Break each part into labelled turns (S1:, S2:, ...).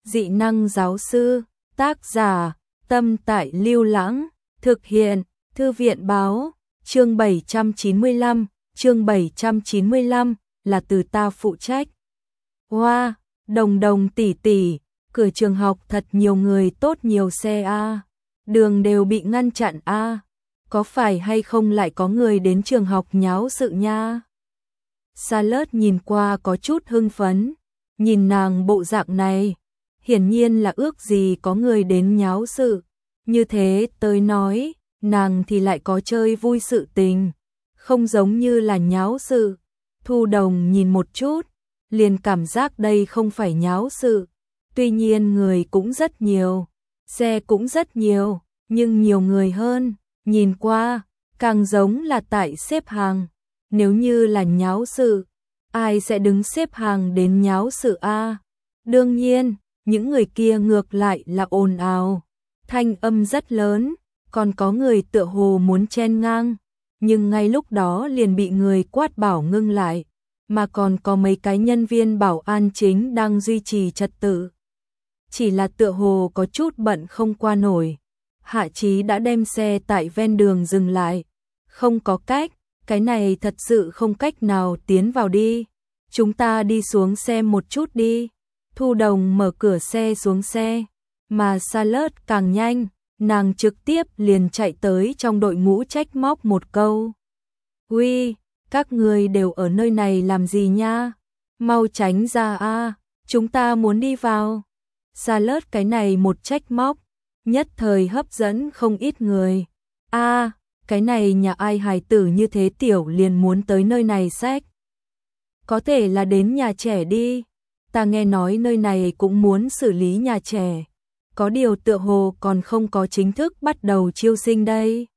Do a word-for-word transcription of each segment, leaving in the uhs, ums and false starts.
S1: Dị năng giáo sư, tác giả, Tâm Tại Lưu Lãng, thực hiện, Thư viện báo, chương bảy trăm chín mươi lăm, chương bảy trăm chín mươi lăm, là từ ta phụ trách. Hoa, wow, đồng đồng tỷ tỷ, cửa trường học thật nhiều người tốt nhiều xe a, đường đều bị ngăn chặn a, có phải hay không lại có người đến trường học nháo sự nha. Charlotte nhìn qua có chút hưng phấn, nhìn nàng bộ dạng này, hiển nhiên là ước gì có người đến nháo sự, như thế tới nói, nàng thì lại có chơi vui sự tình, không giống như là nháo sự. Thu Đồng nhìn một chút, liền cảm giác đây không phải nháo sự, tuy nhiên người cũng rất nhiều, xe cũng rất nhiều, nhưng nhiều người hơn, nhìn qua, càng giống là tại xếp hàng, nếu như là nháo sự, ai sẽ đứng xếp hàng đến nháo sự a? Đương nhiên, những người kia ngược lại là ồn ào, thanh âm rất lớn, còn có người tựa hồ muốn chen ngang, nhưng ngay lúc đó liền bị người quát bảo ngưng lại, mà còn có mấy cái nhân viên bảo an chính đang duy trì trật tự. Chỉ là tựa hồ có chút bận không qua nổi. Hạ Chí đã đem xe tại ven đường dừng lại. Không có cách, cái này thật sự không cách nào tiến vào đi. Chúng ta đi xuống xe một chút đi. Thu Đồng mở cửa xe xuống xe, mà Charlotte càng nhanh, nàng trực tiếp liền chạy tới trong đội ngũ trách móc một câu. Uy, các người đều ở nơi này làm gì nha? Mau tránh ra a, chúng ta muốn đi vào. Charlotte cái này một trách móc, nhất thời hấp dẫn không ít người. A, cái này nhà ai hài tử như thế tiểu liền muốn tới nơi này xách. Có thể là đến nhà trẻ đi, ta nghe nói nơi này cũng muốn xử lý nhà trẻ. Có điều tựa hồ còn không có chính thức bắt đầu chiêu sinh đây.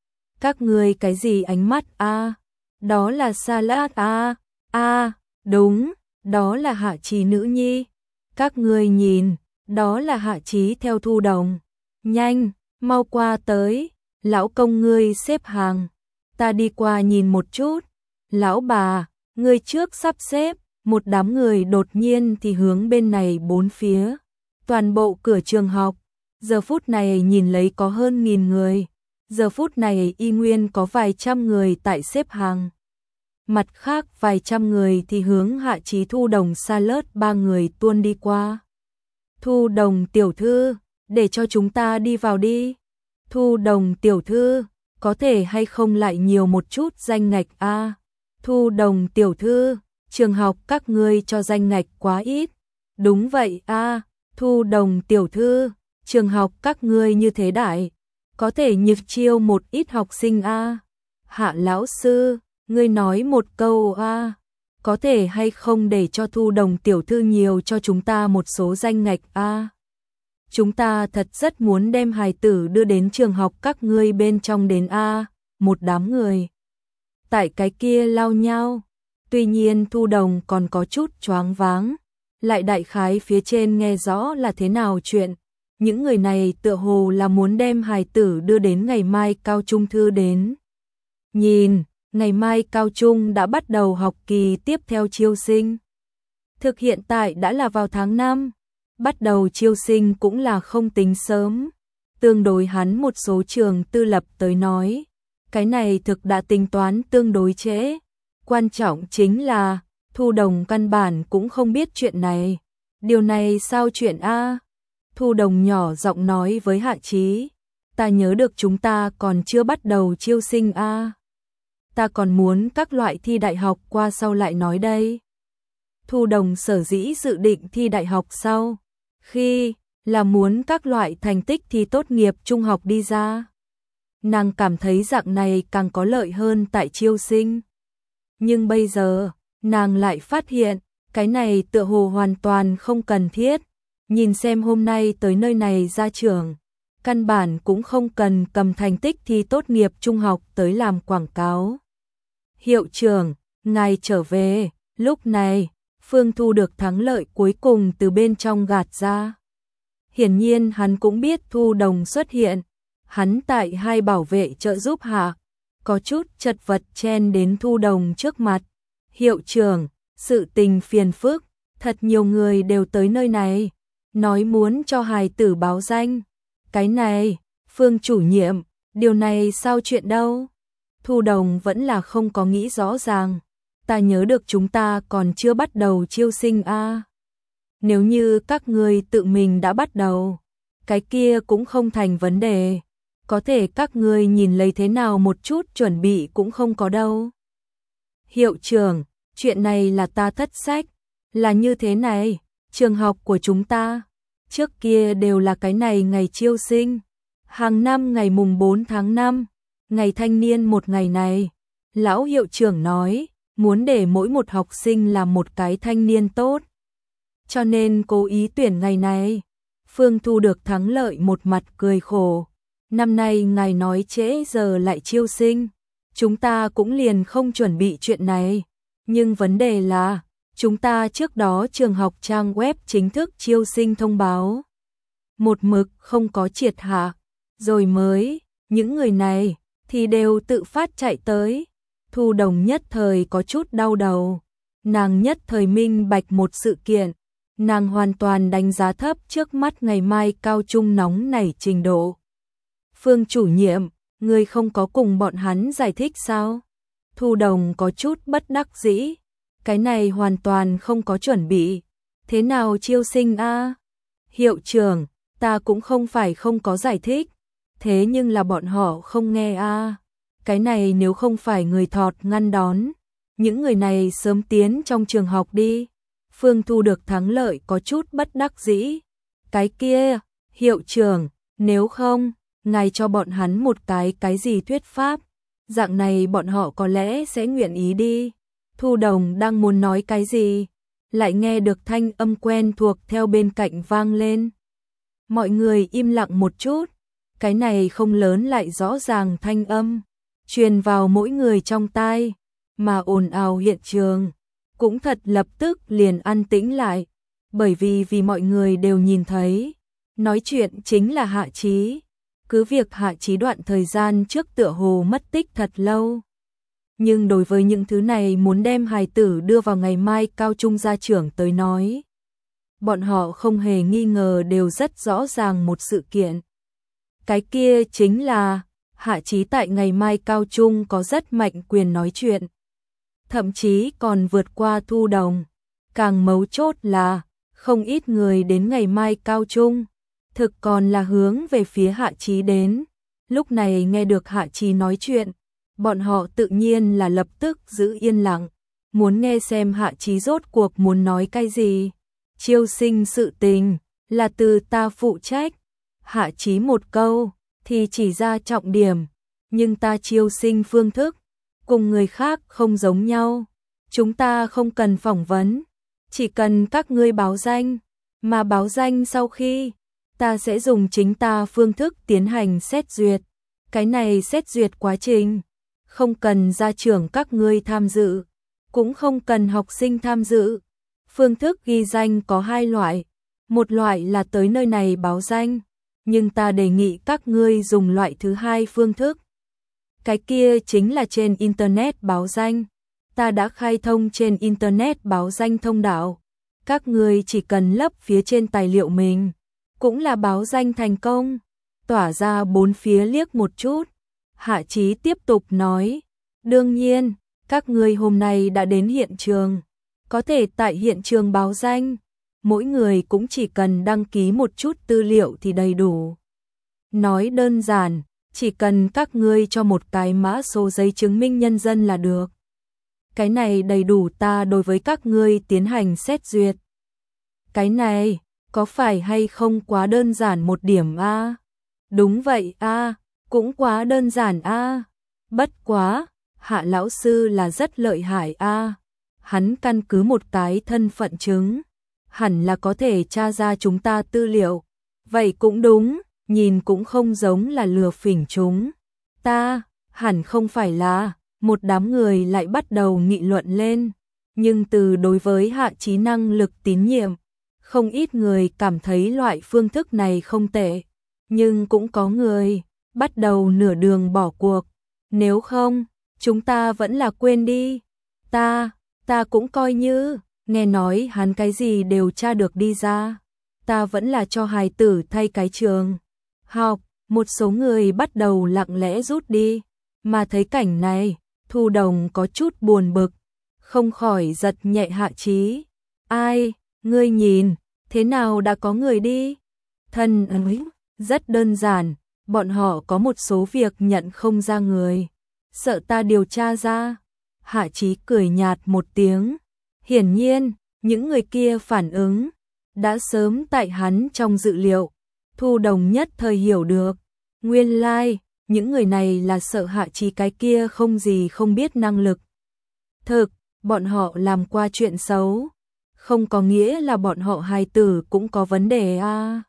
S1: Các người cái gì ánh mắt a? Đó là Charlotte a, a, đúng, đó là Hạ Chí nữ nhi. Các người nhìn, đó là Hạ Chí theo Thu Đồng. Nhanh, mau qua tới, lão công ngươi xếp hàng, ta đi qua nhìn một chút. Lão bà, ngươi trước sắp xếp, một đám người đột nhiên thì hướng bên này bốn phía. Toàn bộ cửa trường học, giờ phút này nhìn lấy có hơn nghìn người, giờ phút này y nguyên có vài trăm người tại xếp hàng. Mặt khác vài trăm người thì hướng Hạ Chí Thu Đồng Charlotte ba người tuôn đi qua. Thu Đồng tiểu thư, để cho chúng ta đi vào đi. Thu Đồng tiểu thư, có thể hay không lại nhiều một chút danh ngạch a? Thu Đồng tiểu thư, trường học các ngươi cho danh ngạch quá ít. Đúng vậy a, Thu Đồng tiểu thư, trường học các ngươi như thế đại, có thể nhược chiêu một ít học sinh a. Hạ lão sư, ngươi nói một câu a, có thể hay không để cho Thu Đồng tiểu thư nhiều cho chúng ta một số danh ngạch a. Chúng ta thật rất muốn đem hài tử đưa đến trường học các ngươi bên trong đến a. Một đám người tại cái kia lao nhau. Tuy nhiên Thu Đồng còn có chút choáng váng, lại đại khái phía trên nghe rõ là thế nào chuyện. Những người này tựa hồ là muốn đem hài tử đưa đến ngày mai cao trung thư đến. Nhìn, ngày mai cao trung đã bắt đầu học kỳ tiếp theo chiêu sinh. Thực hiện tại đã là vào tháng năm, bắt đầu chiêu sinh cũng là không tính sớm. Tương đối hắn một số trường tư lập tới nói, cái này thực đã tính toán tương đối trễ. Quan trọng chính là, Thu Đồng căn bản cũng không biết chuyện này. Điều này sao chuyện a? Thu Đồng nhỏ giọng nói với Hạ Chí, ta nhớ được chúng ta còn chưa bắt đầu chiêu sinh a. Ta còn muốn các loại thi đại học qua sau lại nói đây. Thu Đồng sở dĩ dự định thi đại học sau, khi là muốn các loại thành tích thi tốt nghiệp trung học đi ra. Nàng cảm thấy dạng này càng có lợi hơn tại chiêu sinh. Nhưng bây giờ, nàng lại phát hiện, cái này tựa hồ hoàn toàn không cần thiết. Nhìn xem hôm nay tới nơi này ra trường, căn bản cũng không cần cầm thành tích thi tốt nghiệp trung học tới làm quảng cáo. Hiệu trưởng, ngài trở về, lúc này, Phương Thu được thắng lợi cuối cùng từ bên trong gạt ra. Hiển nhiên hắn cũng biết Thu Đồng xuất hiện, hắn tại hai bảo vệ trợ giúp hạ, có chút chật vật chen đến Thu Đồng trước mặt. Hiệu trưởng, sự tình phiền phức, thật nhiều người đều tới nơi này. nói muốn cho hài tử báo danh. Cái này, Phương chủ nhiệm, điều này sao chuyện đâu? Thu Đồng vẫn là không có nghĩ rõ ràng. Ta nhớ được chúng ta còn chưa bắt đầu chiêu sinh a. À. Nếu như các ngươi tự mình đã bắt đầu, cái kia cũng không thành vấn đề. Có thể các ngươi nhìn lấy thế nào một chút chuẩn bị cũng không có đâu. Hiệu trưởng, chuyện này là ta thất sách. Là như thế này, trường học của chúng ta, trước kia đều là cái này ngày chiêu sinh. Hàng năm ngày mùng bốn tháng năm, ngày thanh niên một ngày này, lão hiệu trưởng nói, muốn để mỗi một học sinh là một cái thanh niên tốt. Cho nên cố ý tuyển ngày này. Phương Thu được thắng lợi một mặt cười khổ. Năm nay ngài nói trễ giờ lại chiêu sinh. Chúng ta cũng liền không chuẩn bị chuyện này. Nhưng vấn đề là, chúng ta trước đó trường học trang web chính thức chiêu sinh thông báo. Một mực không có triệt hạ. Rồi mới, những người này thì đều tự phát chạy tới. Thu Đồng nhất thời có chút đau đầu. Nàng nhất thời minh bạch một sự kiện. Nàng hoàn toàn đánh giá thấp trước mắt ngày mai cao trung nóng nảy trình độ. Phương chủ nhiệm, người không có cùng bọn hắn giải thích sao? Thu Đồng có chút bất đắc dĩ. Cái này hoàn toàn không có chuẩn bị. Thế nào chiêu sinh a? Hiệu trưởng, ta cũng không phải không có giải thích. Thế nhưng là bọn họ không nghe a. Cái này nếu không phải người thọt ngăn đón, những người này sớm tiến trong trường học đi. Phương Thu được thắng lợi có chút bất đắc dĩ. Cái kia, hiệu trưởng, nếu không, ngài cho bọn hắn một cái cái gì thuyết pháp, dạng này bọn họ có lẽ sẽ nguyện ý đi. Thu Đồng đang muốn nói cái gì, lại nghe được thanh âm quen thuộc theo bên cạnh vang lên. Mọi người im lặng một chút, cái này không lớn lại rõ ràng thanh âm, truyền vào mỗi người trong tai, mà ồn ào hiện trường cũng thật lập tức liền an tĩnh lại, bởi vì vì mọi người đều nhìn thấy, nói chuyện chính là Hạ Chí. Cứ việc Hạ Chí đoạn thời gian trước tựa hồ mất tích thật lâu, nhưng đối với những thứ này muốn đem hài tử đưa vào ngày mai cao trung gia trưởng tới nói, bọn họ không hề nghi ngờ đều rất rõ ràng một sự kiện. Cái kia chính là Hạ Chí tại ngày mai cao trung có rất mạnh quyền nói chuyện. Thậm chí còn vượt qua Thu Đồng. Càng mấu chốt là, không ít người đến ngày mai cao trung, thực còn là hướng về phía Hạ Chí đến. Lúc này nghe được Hạ Chí nói chuyện, bọn họ tự nhiên là lập tức giữ yên lặng, muốn nghe xem Hạ Chí rốt cuộc muốn nói cái gì. Chiêu sinh sự tình, là từ ta phụ trách. Hạ Chí một câu, thì chỉ ra trọng điểm, nhưng ta chiêu sinh phương thức cùng người khác không giống nhau. Chúng ta không cần phỏng vấn, chỉ cần các ngươi báo danh, mà báo danh sau khi, ta sẽ dùng chính ta phương thức tiến hành xét duyệt. Cái này xét duyệt quá trình, không cần gia trưởng các ngươi tham dự, cũng không cần học sinh tham dự. Phương thức ghi danh có hai loại, một loại là tới nơi này báo danh, nhưng ta đề nghị các ngươi dùng loại thứ hai phương thức. Cái kia chính là trên Internet báo danh. Ta đã khai thông trên Internet báo danh thông đạo. Các ngươi chỉ cần lấp phía trên tài liệu mình, cũng là báo danh thành công. Tỏa ra bốn phía liếc một chút. Hạ Chí tiếp tục nói. Đương nhiên, các ngươi hôm nay đã đến hiện trường, có thể tại hiện trường báo danh. Mỗi người cũng chỉ cần đăng ký một chút tư liệu thì đầy đủ. Nói đơn giản, chỉ cần các ngươi cho một cái mã số giấy chứng minh nhân dân là được. Cái này đầy đủ ta đối với các ngươi tiến hành xét duyệt. Cái này, có phải hay không quá đơn giản một điểm a? Đúng vậy a, cũng quá đơn giản a. Bất quá, Hạ lão sư là rất lợi hại a. Hắn căn cứ một cái thân phận chứng, hẳn là có thể tra ra chúng ta tư liệu. Vậy cũng đúng, nhìn cũng không giống là lừa phỉnh chúng. Ta, hẳn không phải là, một đám người lại bắt đầu nghị luận lên. Nhưng từ đối với Hạ Chí năng lực tín nhiệm, không ít người cảm thấy loại phương thức này không tệ. Nhưng cũng có người bắt đầu nửa đường bỏ cuộc. Nếu không, chúng ta vẫn là quên đi. Ta, ta cũng coi như, nghe nói hắn cái gì đều tra được đi ra. ta vẫn là cho hài tử thay cái trường học. Một số người bắt đầu lặng lẽ rút đi, mà thấy cảnh này, Thu Đồng có chút buồn bực, không khỏi giật nhẹ Hạ Chí. Ai, ngươi nhìn, thế nào đã có người đi? Thân ấy, rất đơn giản, bọn họ có một số việc nhận không ra người, sợ ta điều tra ra. Hạ Chí cười nhạt một tiếng, hiển nhiên, những người kia phản ứng đã sớm tại hắn trong dự liệu. Thu Đồng nhất thời hiểu được, nguyên lai, like, những người này là sợ Hạ Chí cái kia không gì không biết năng lực. Thực, bọn họ làm qua chuyện xấu, không có nghĩa là bọn họ hài tử cũng có vấn đề a. À.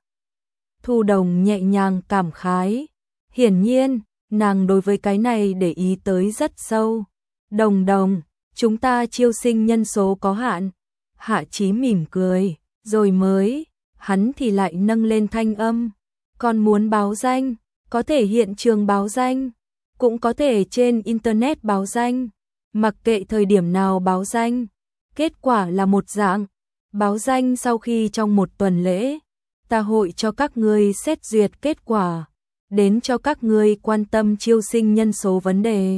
S1: Thu Đồng nhẹ nhàng cảm khái, hiển nhiên, nàng đối với cái này để ý tới rất sâu. Đồng Đồng, chúng ta chiêu sinh nhân số có hạn. Hạ Chí mỉm cười, rồi mới, hắn thì lại nâng lên thanh âm. Còn muốn báo danh, có thể hiện trường báo danh, cũng có thể trên Internet báo danh. Mặc kệ thời điểm nào báo danh, kết quả là một dạng. Báo danh sau khi trong một tuần lễ, ta hội cho các ngươi xét duyệt kết quả, đến cho các ngươi quan tâm chiêu sinh nhân số vấn đề.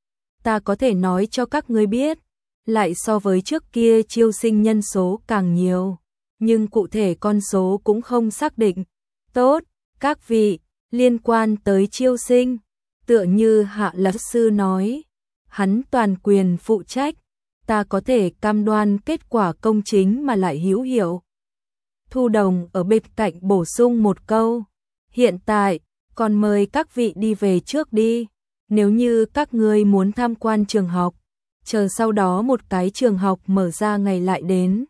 S1: Ta có thể nói cho các ngươi biết, lại so với trước kia chiêu sinh nhân số càng nhiều, nhưng cụ thể con số cũng không xác định. Tốt, các vị, liên quan tới chiêu sinh, tựa như Hạ luật sư nói, hắn toàn quyền phụ trách, ta có thể cam đoan kết quả công chính mà lại hữu hiệu. Thu Đồng ở bên cạnh bổ sung một câu, hiện tại, còn mời các vị đi về trước đi, nếu như các ngươi muốn tham quan trường học, chờ sau đó một cái trường học mở ra ngày lại đến.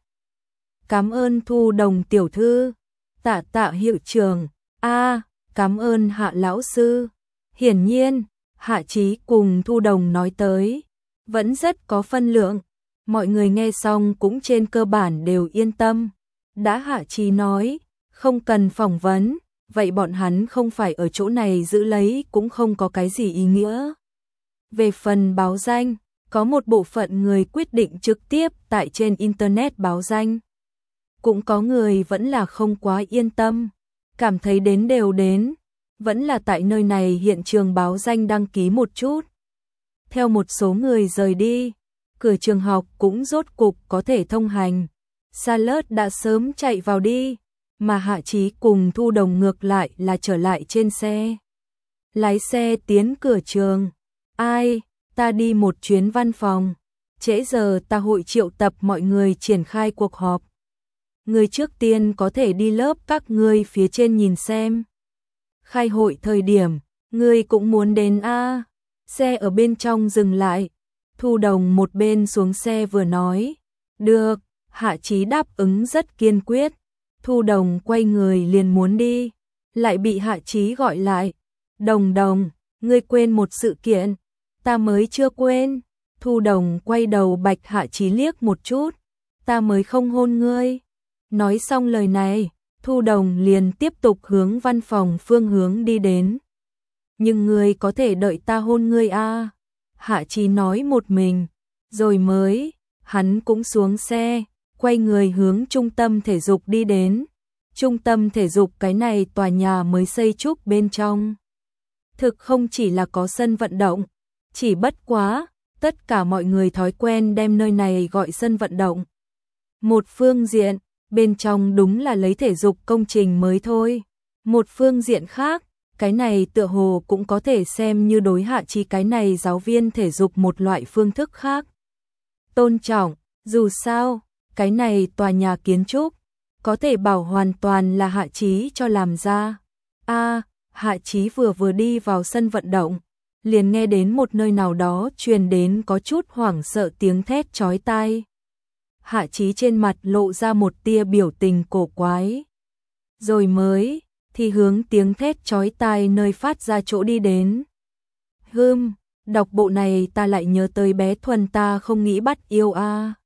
S1: Cảm ơn Thu Đồng tiểu thư, tạ tạ hiệu trưởng, a, à, cảm ơn Hạ lão sư. Hiển nhiên, Hạ Chí cùng Thu Đồng nói tới, vẫn rất có phân lượng, mọi người nghe xong cũng trên cơ bản đều yên tâm. Đã Hạ Chí nói, không cần phỏng vấn, vậy bọn hắn không phải ở chỗ này giữ lấy cũng không có cái gì ý nghĩa. Về phần báo danh, có một bộ phận người quyết định trực tiếp tại trên Internet báo danh. Cũng có người vẫn là không quá yên tâm, cảm thấy đến đều đến, vẫn là tại nơi này hiện trường báo danh đăng ký một chút. Theo một số người rời đi, cửa trường học cũng rốt cục có thể thông hành. Salad đã sớm chạy vào đi, mà Hạ Chí cùng Thu Đồng ngược lại là trở lại trên xe. Lái xe tiến cửa trường. Ai, ta đi một chuyến văn phòng. Trễ giờ ta hội triệu tập mọi người triển khai cuộc họp. Người trước tiên có thể đi lớp các ngươi phía trên nhìn xem. Khai hội thời điểm, ngươi cũng muốn đến a? À? Xe ở bên trong dừng lại. Thu Đồng một bên xuống xe vừa nói. Được, Hạ Chí đáp ứng rất kiên quyết. Thu Đồng quay người liền muốn đi, lại bị Hạ Chí gọi lại. Đồng Đồng, ngươi quên một sự kiện, ta mới chưa quên. Thu Đồng quay đầu bạch Hạ Chí liếc một chút, ta mới không hôn ngươi. Nói xong lời này, Thu Đồng liền tiếp tục hướng văn phòng phương hướng đi đến. Nhưng ngươi có thể đợi ta hôn ngươi a? À? Hạ Chí nói một mình, rồi mới, hắn cũng xuống xe, quay người hướng trung tâm thể dục đi đến. Trung tâm thể dục cái này tòa nhà mới xây trúc bên trong. Thực không chỉ là có sân vận động, chỉ bất quá, tất cả mọi người thói quen đem nơi này gọi sân vận động. Một phương diện, bên trong đúng là lấy thể dục công trình mới thôi. Một phương diện khác, cái này tựa hồ cũng có thể xem như đối Hạ Chí cái này giáo viên thể dục một loại phương thức khác. Tôn trọng, dù sao, cái này tòa nhà kiến trúc, có thể bảo hoàn toàn là Hạ Chí cho làm ra. A, à, Hạ Chí vừa vừa đi vào sân vận động, liền nghe đến một nơi nào đó truyền đến có chút hoảng sợ tiếng thét chói tai. Hạ Chí trên mặt lộ ra một tia biểu tình cổ quái. Rồi mới, thì hướng tiếng thét chói tai nơi phát ra chỗ đi đến. Hừm, đọc bộ này ta lại nhớ tới bé Thuần ta không nghĩ bắt yêu a. À.